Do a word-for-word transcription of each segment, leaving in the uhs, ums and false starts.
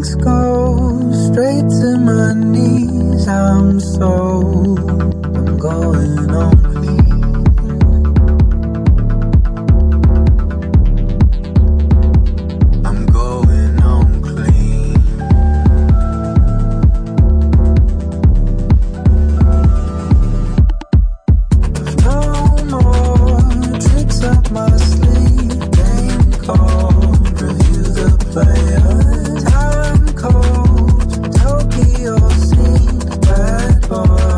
Drinks go straight to my knees. I'm so, I'm going on clean. I'm going on clean. No more tricks up my sleeve. Game called, review the players. Time cold, Tokyo scene, bad boy.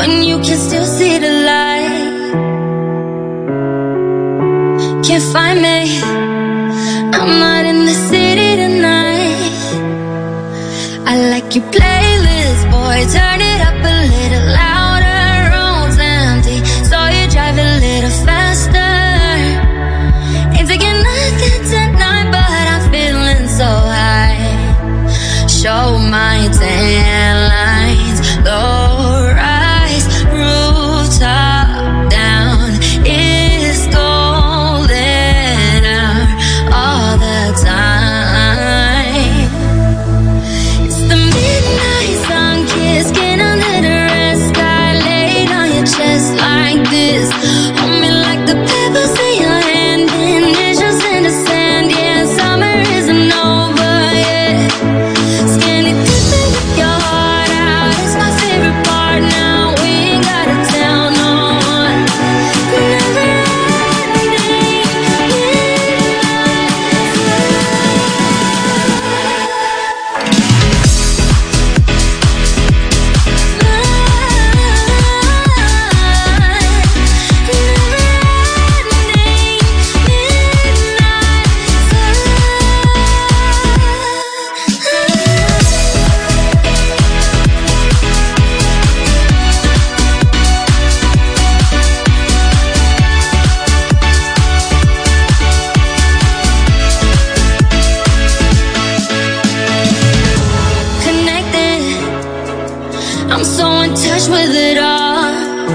when you can still see the light. Can't find me, I'm not in the city tonight. I like your playlist, boy, turn it up a little louder. Road's empty, so you drive a little faster. Ain't taking nothing tonight, but I'm feeling so high. Show my tan lines, low rise, rooftop down. It's golden hour all the time. It's the midnight sun kiss, skin under the red sky, laid on your chest like this. Hold me like the pebbles in your hand, initials in the sand. Yeah, summer isn't over yet. Skinny dipping with your heart out, it's my favorite part now. We ain't gotta tell no one. Never ending connected, I'm so in touch with it all.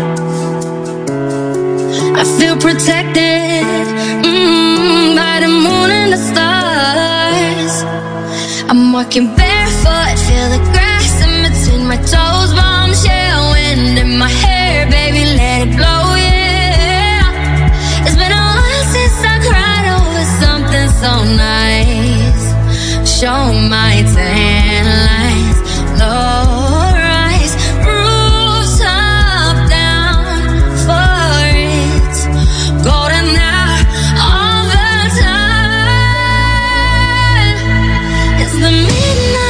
I feel protected, mm, by the moon and the stars. I'm walking barefoot, feel the grass in between my toes. Bombshell wind in my hair, baby, let it blow, yeah. It's been a while since I cried over something so nice. Show my tan lines, low rise, rooftop down for it. Golden hour all the time. It's the midnight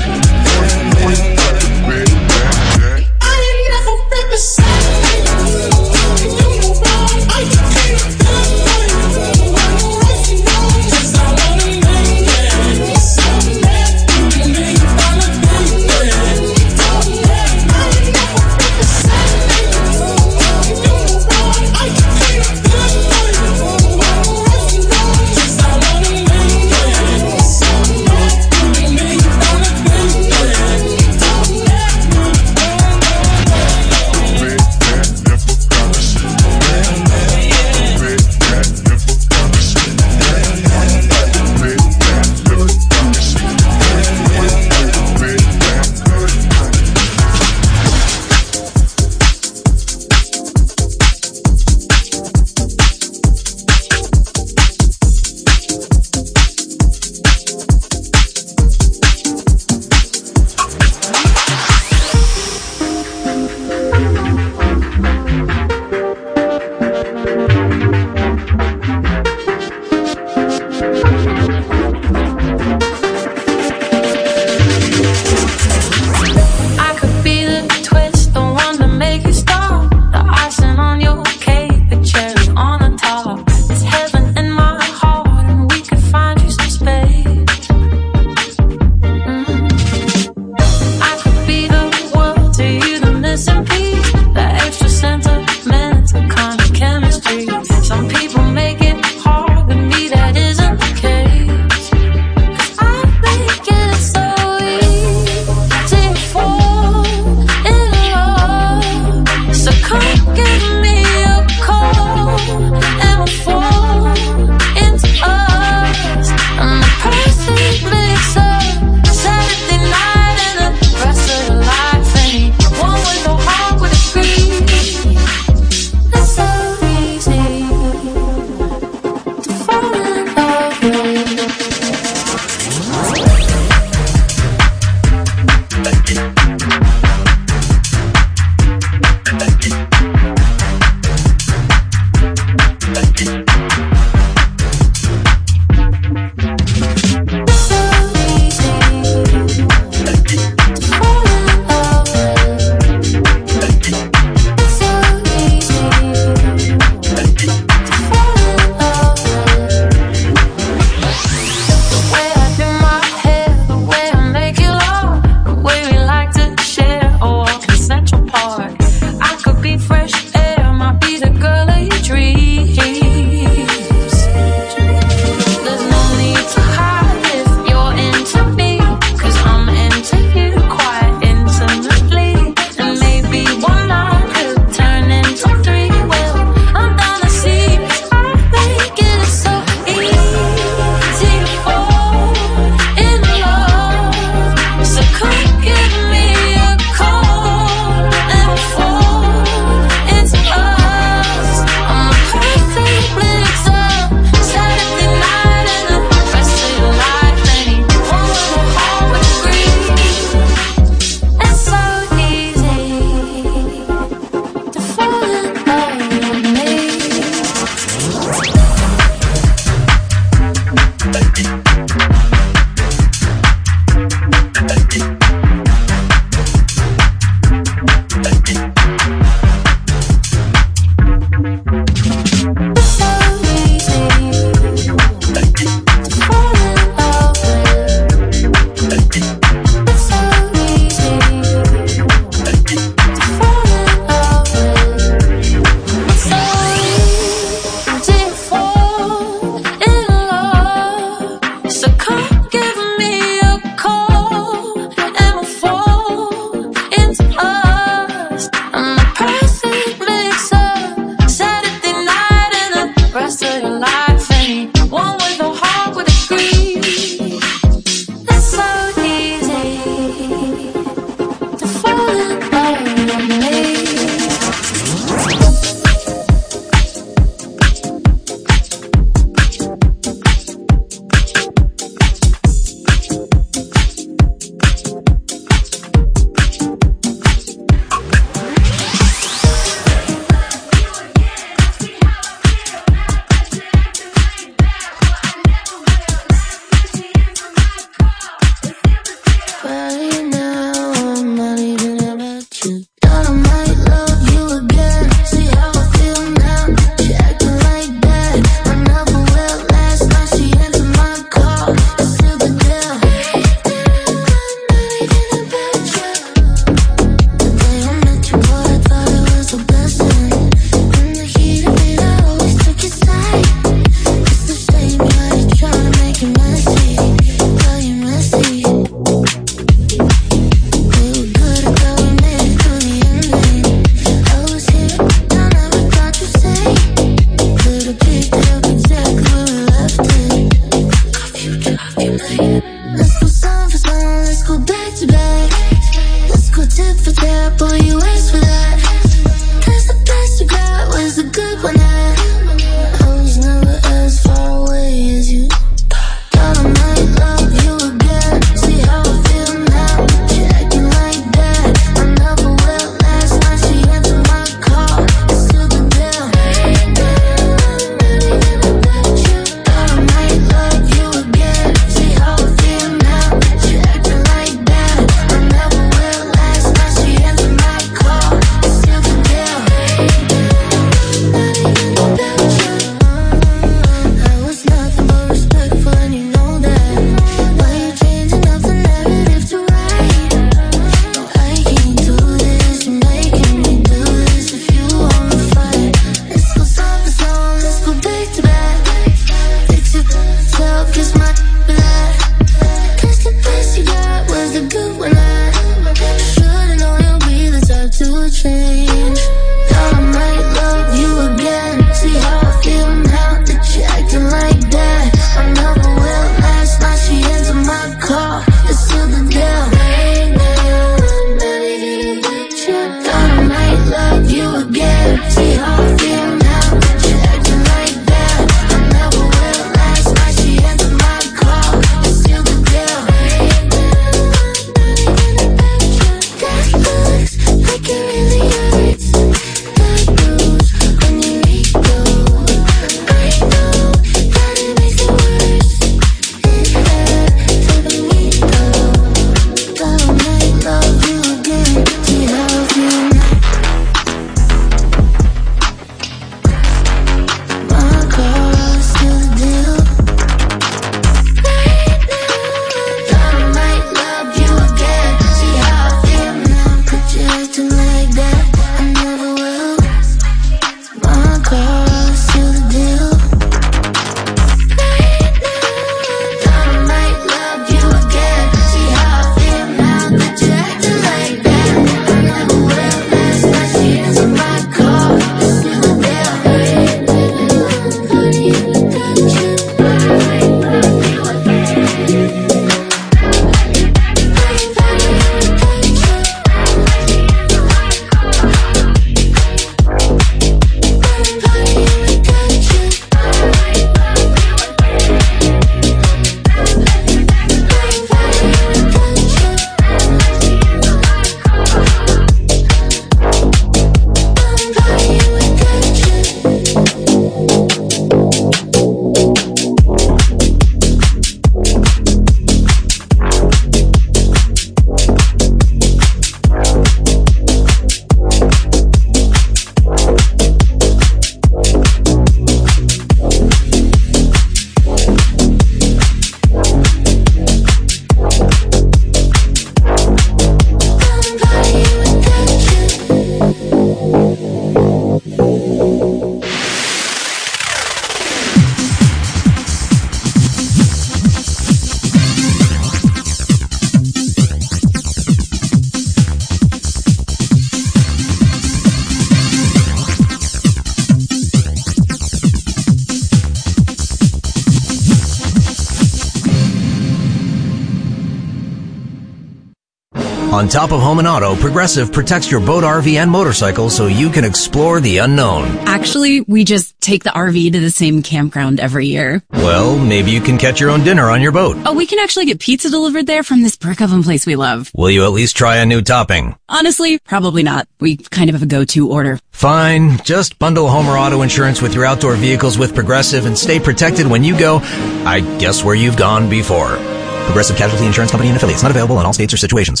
On top of home and auto, Progressive protects your boat, R V, and motorcycle so you can explore the unknown. Actually, we just take the R V to the same campground every year. Well, maybe you can catch your own dinner on your boat. Oh, we can actually get pizza delivered there from this brick oven place we love. Will you at least try a new topping? Honestly, probably not. We kind of have a go-to order. Fine. Just bundle home or auto insurance with your outdoor vehicles with Progressive and stay protected when you go, I guess, where you've gone before. Progressive Casualty Insurance Company and affiliates. Not available in all states or situations.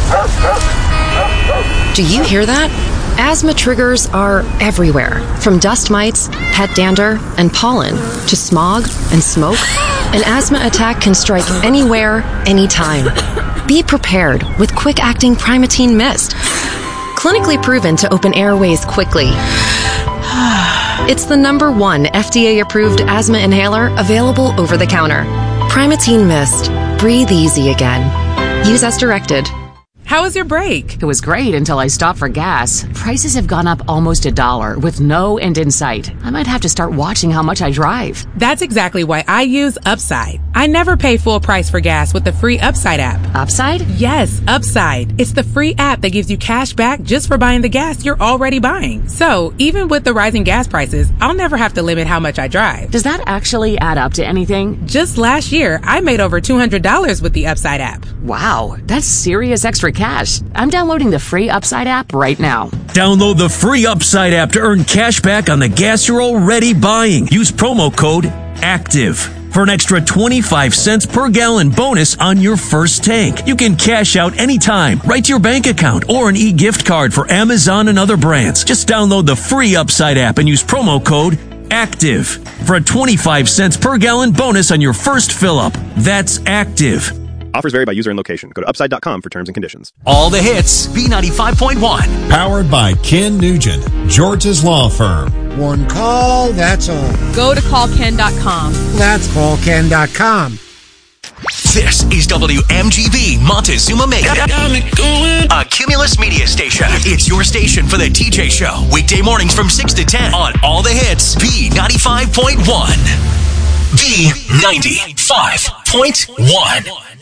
Do you hear that? Asthma triggers are everywhere. From dust mites, pet dander, and pollen, to smog and smoke. An asthma attack can strike anywhere, anytime. Be prepared with quick-acting Primatene Mist. Clinically proven to open airways quickly. It's the number one F D A-approved asthma inhaler available over the counter. Primatene Mist. Breathe easy again. Use as directed. How was your break? It was great until I stopped for gas. Prices have gone up almost a dollar with no end in sight. I might have to start watching how much I drive. That's exactly why I use Upside. I never pay full price for gas with the free Upside app. Upside? Yes, Upside. It's the free app that gives you cash back just for buying the gas you're already buying. So, even with the rising gas prices, I'll never have to limit how much I drive. Does that actually add up to anything? Just last year, I made over two hundred dollars with the Upside app. Wow, that's serious extra cash. I'm downloading the free Upside app right now. Download the free Upside app to earn cash back on the gas you're already buying. Use promo code ACTIVE for an extra twenty-five cents per gallon bonus on your first tank. You can cash out anytime, right to your bank account, or an e-gift card for Amazon and other brands. Just download the free Upside app and use promo code ACTIVE for a twenty-five cents per gallon bonus on your first fill-up. That's ACTIVE. Offers vary by user and location. Go to upside dot com for terms and conditions. All the hits, B ninety-five point one. Powered by Ken Nugent, George's Law Firm. One call, that's all. Go to call ken dot com. That's call ken dot com. This is W M G B Montezuma Mega, a Cumulus media station. It's your station for the T J Show. Weekday mornings from six to ten on All the Hits, B ninety-five point one. B ninety-five point one.